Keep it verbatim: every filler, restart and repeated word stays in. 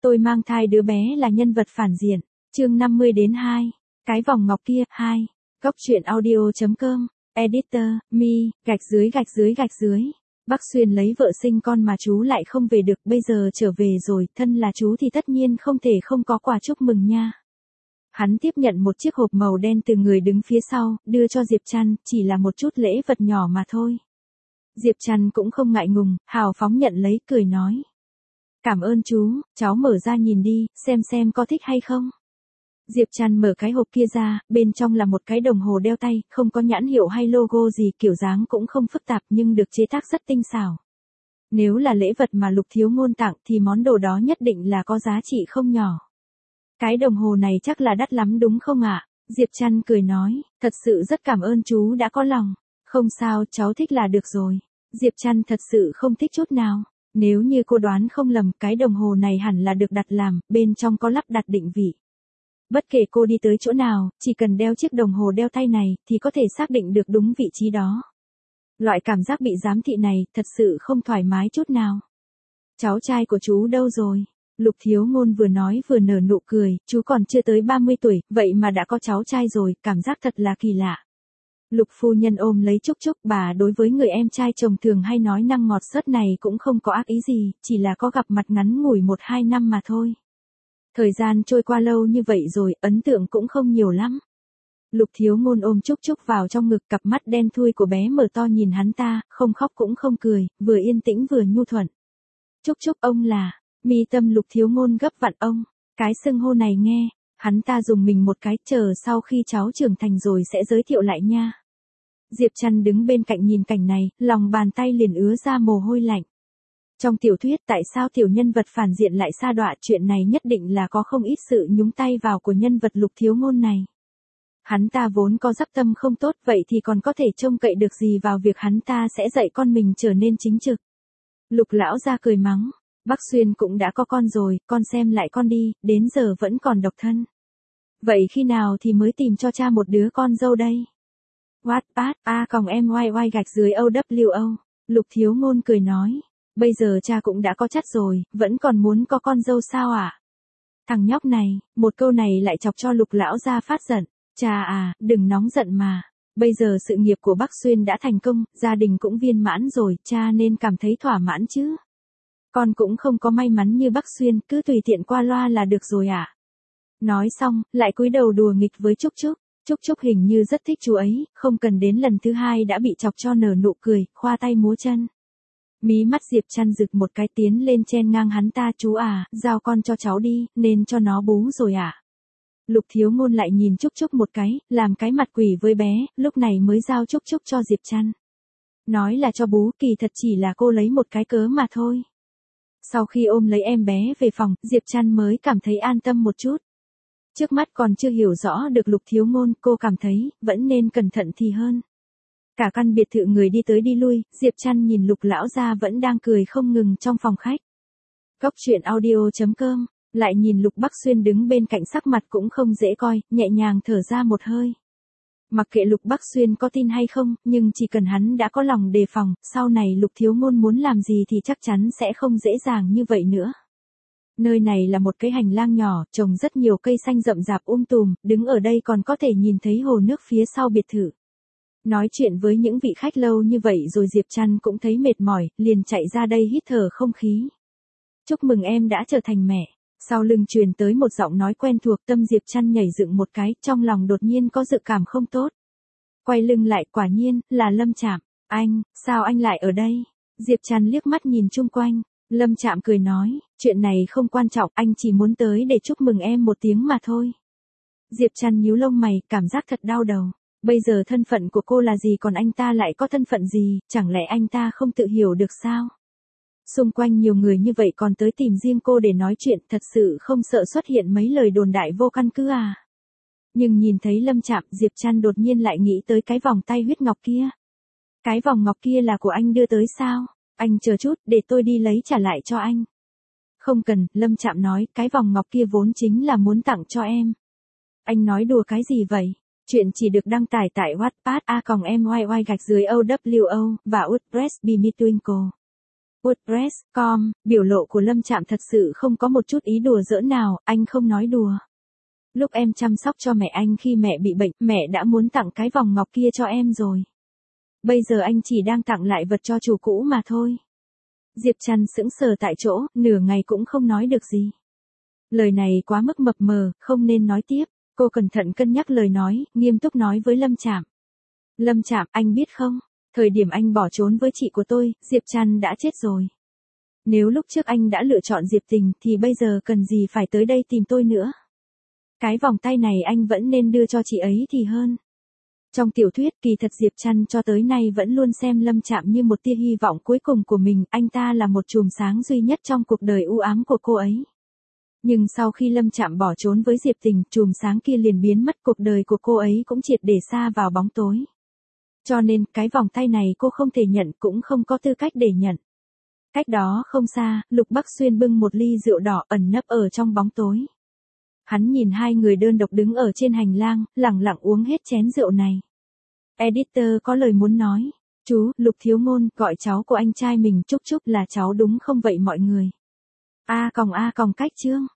Tôi mang thai đứa bé là nhân vật phản diện. Chương năm mươi đến hai. Cái vòng ngọc kia, hai. Góc truyện audio.com. Editor, Mi, gạch dưới gạch dưới gạch dưới. Bác Xuyên lấy vợ sinh con mà chú lại không về được, bây giờ trở về rồi, thân là chú thì tất nhiên không thể không có quà chúc mừng nha. Hắn tiếp nhận một chiếc hộp màu đen từ người đứng phía sau, đưa cho Diệp Trăn, chỉ là một chút lễ vật nhỏ mà thôi. Diệp Trăn cũng không ngại ngùng, hào phóng nhận lấy, cười nói. Cảm ơn chú, cháu mở ra nhìn đi, xem xem có thích hay không. Diệp Trăn mở cái hộp kia ra, bên trong là một cái đồng hồ đeo tay, không có nhãn hiệu hay logo gì, kiểu dáng cũng không phức tạp nhưng được chế tác rất tinh xảo. Nếu là lễ vật mà Lục Thiếu Ngôn tặng thì món đồ đó nhất định là có giá trị không nhỏ. Cái đồng hồ này chắc là đắt lắm đúng không ạ? Diệp Trăn cười nói, thật sự rất cảm ơn chú đã có lòng. Không sao, cháu thích là được rồi. Diệp Trăn thật sự không thích chút nào. Nếu như cô đoán không lầm, cái đồng hồ này hẳn là được đặt làm, bên trong có lắp đặt định vị. Bất kể cô đi tới chỗ nào, chỉ cần đeo chiếc đồng hồ đeo tay này, thì có thể xác định được đúng vị trí đó. Loại cảm giác bị giám thị này, thật sự không thoải mái chút nào. Cháu trai của chú đâu rồi? Lục Thiếu Ngôn vừa nói vừa nở nụ cười, chú còn chưa tới ba mươi tuổi, vậy mà đã có cháu trai rồi, cảm giác thật là kỳ lạ. Lục phu nhân ôm lấy Trúc Trúc, bà đối với người em trai chồng thường hay nói năng ngọt sớt này cũng không có ác ý gì, chỉ là có gặp mặt ngắn ngủi một hai năm mà thôi. Thời gian trôi qua lâu như vậy rồi, ấn tượng cũng không nhiều lắm. Lục Thiếu Ngôn ôm Trúc Trúc vào trong ngực, cặp mắt đen thui của bé mở to nhìn hắn ta, không khóc cũng không cười, vừa yên tĩnh vừa nhu thuận. Trúc Trúc, ông là, mi tâm Lục Thiếu Ngôn gấp vặn ông, cái xưng hô này nghe, hắn ta dùng mình một cái, chờ sau khi cháu trưởng thành rồi sẽ giới thiệu lại nha. Diệp Trăn đứng bên cạnh nhìn cảnh này, lòng bàn tay liền ứa ra mồ hôi lạnh. Trong tiểu thuyết tại sao tiểu nhân vật phản diện lại sa đọa, chuyện này nhất định là có không ít sự nhúng tay vào của nhân vật Lục Thiếu Ngôn này. Hắn ta vốn có dắp tâm không tốt, vậy thì còn có thể trông cậy được gì vào việc hắn ta sẽ dạy con mình trở nên chính trực. Lục lão ra cười mắng, bác Xuyên cũng đã có con rồi, con xem lại con đi, đến giờ vẫn còn độc thân. Vậy khi nào thì mới tìm cho cha một đứa con dâu đây? Wattpad, a còng em y y gạch dưới o w o. Lục Thiếu Ngôn cười nói, bây giờ cha cũng đã có chắt rồi, vẫn còn muốn có con dâu sao ạ? À? Thằng nhóc này, một câu này lại chọc cho Lục lão ra phát giận. Cha à, đừng nóng giận mà. Bây giờ sự nghiệp của bác Xuyên đã thành công, gia đình cũng viên mãn rồi, cha nên cảm thấy thỏa mãn chứ. Con cũng không có may mắn như bác Xuyên, cứ tùy tiện qua loa là được rồi ạ. À? Nói xong, lại cúi đầu đùa nghịch với Trúc Trúc. Trúc Trúc hình như rất thích chú ấy, không cần đến lần thứ hai đã bị chọc cho nở nụ cười, khoa tay múa chân. Mí mắt Diệp Trăn rực một cái, tiến lên chen ngang hắn ta, chú à, giao con cho cháu đi, nên cho nó bú rồi à. Lục Thiếu Ngôn lại nhìn Trúc Trúc một cái, làm cái mặt quỷ với bé, lúc này mới giao Trúc Trúc cho Diệp Trăn. Nói là cho bú, kỳ thật chỉ là cô lấy một cái cớ mà thôi. Sau khi ôm lấy em bé về phòng, Diệp Trăn mới cảm thấy an tâm một chút. Trước mắt còn chưa hiểu rõ được Lục Thiếu Ngôn, cô cảm thấy, vẫn nên cẩn thận thì hơn. Cả căn biệt thự người đi tới đi lui, Diệp Trăn nhìn Lục lão gia vẫn đang cười không ngừng trong phòng khách. Góc truyện audio.com, lại nhìn Lục Bắc Xuyên đứng bên cạnh, sắc mặt cũng không dễ coi, nhẹ nhàng thở ra một hơi. Mặc kệ Lục Bắc Xuyên có tin hay không, nhưng chỉ cần hắn đã có lòng đề phòng, sau này Lục Thiếu Ngôn muốn làm gì thì chắc chắn sẽ không dễ dàng như vậy nữa. Nơi này là một cái hành lang nhỏ, trồng rất nhiều cây xanh rậm rạp um tùm, đứng ở đây còn có thể nhìn thấy hồ nước phía sau biệt thự. Nói chuyện với những vị khách lâu như vậy rồi Diệp Trăn cũng thấy mệt mỏi, liền chạy ra đây hít thở không khí. Chúc mừng em đã trở thành mẹ. Sau lưng truyền tới một giọng nói quen thuộc, tâm Diệp Trăn nhảy dựng một cái, trong lòng đột nhiên có dự cảm không tốt. Quay lưng lại, quả nhiên, là Lâm Trạm. Anh, sao anh lại ở đây? Diệp Trăn liếc mắt nhìn chung quanh. Lâm Trạm cười nói, chuyện này không quan trọng, anh chỉ muốn tới để chúc mừng em một tiếng mà thôi. Diệp Trăn nhíu lông mày, cảm giác thật đau đầu. Bây giờ thân phận của cô là gì, còn anh ta lại có thân phận gì, chẳng lẽ anh ta không tự hiểu được sao? Xung quanh nhiều người như vậy còn tới tìm riêng cô để nói chuyện, thật sự không sợ xuất hiện mấy lời đồn đại vô căn cứ à? Nhưng nhìn thấy Lâm Trạm, Diệp Trăn đột nhiên lại nghĩ tới cái vòng tay huyết ngọc kia. Cái vòng ngọc kia là của anh đưa tới sao? Anh chờ chút, để tôi đi lấy trả lại cho anh. Không cần, Lâm Trạm nói, cái vòng ngọc kia vốn chính là muốn tặng cho em. Anh nói đùa cái gì vậy? Chuyện chỉ được đăng tải tại Wattpad, a còng em y y gạch dưới o w o, và WordPress, Be Me Twinkle. WordPress chấm com, biểu lộ của Lâm Trạm thật sự không có một chút ý đùa giỡn nào, anh không nói đùa. Lúc em chăm sóc cho mẹ anh khi mẹ bị bệnh, mẹ đã muốn tặng cái vòng ngọc kia cho em rồi. Bây giờ anh chỉ đang tặng lại vật cho chủ cũ mà thôi. Diệp Trăn sững sờ tại chỗ, nửa ngày cũng không nói được gì. Lời này quá mức mập mờ, không nên nói tiếp. Cô cẩn thận cân nhắc lời nói, nghiêm túc nói với Lâm Trạm. Lâm Trạm, anh biết không, thời điểm anh bỏ trốn với chị của tôi, Diệp Trăn đã chết rồi. Nếu lúc trước anh đã lựa chọn Diệp Tình thì bây giờ cần gì phải tới đây tìm tôi nữa. Cái vòng tay này anh vẫn nên đưa cho chị ấy thì hơn. Trong tiểu thuyết kỳ thật Diệp Trăn cho tới nay vẫn luôn xem Lâm Trạm như một tia hy vọng cuối cùng của mình, anh ta là một chùm sáng duy nhất trong cuộc đời u ám của cô ấy. Nhưng sau khi Lâm Trạm bỏ trốn với Diệp Tình, chùm sáng kia liền biến mất, cuộc đời của cô ấy cũng triệt để xa vào bóng tối. Cho nên, cái vòng tay này cô không thể nhận, cũng không có tư cách để nhận. Cách đó không xa, Lục Bắc Xuyên bưng một ly rượu đỏ ẩn nấp ở trong bóng tối. Hắn nhìn hai người đơn độc đứng ở trên hành lang, lẳng lặng uống hết chén rượu này. Editor có lời muốn nói. Chú, Lục Thiếu Ngôn, gọi cháu của anh trai mình Trúc Trúc là cháu đúng không vậy mọi người? A còng A còng cách chương.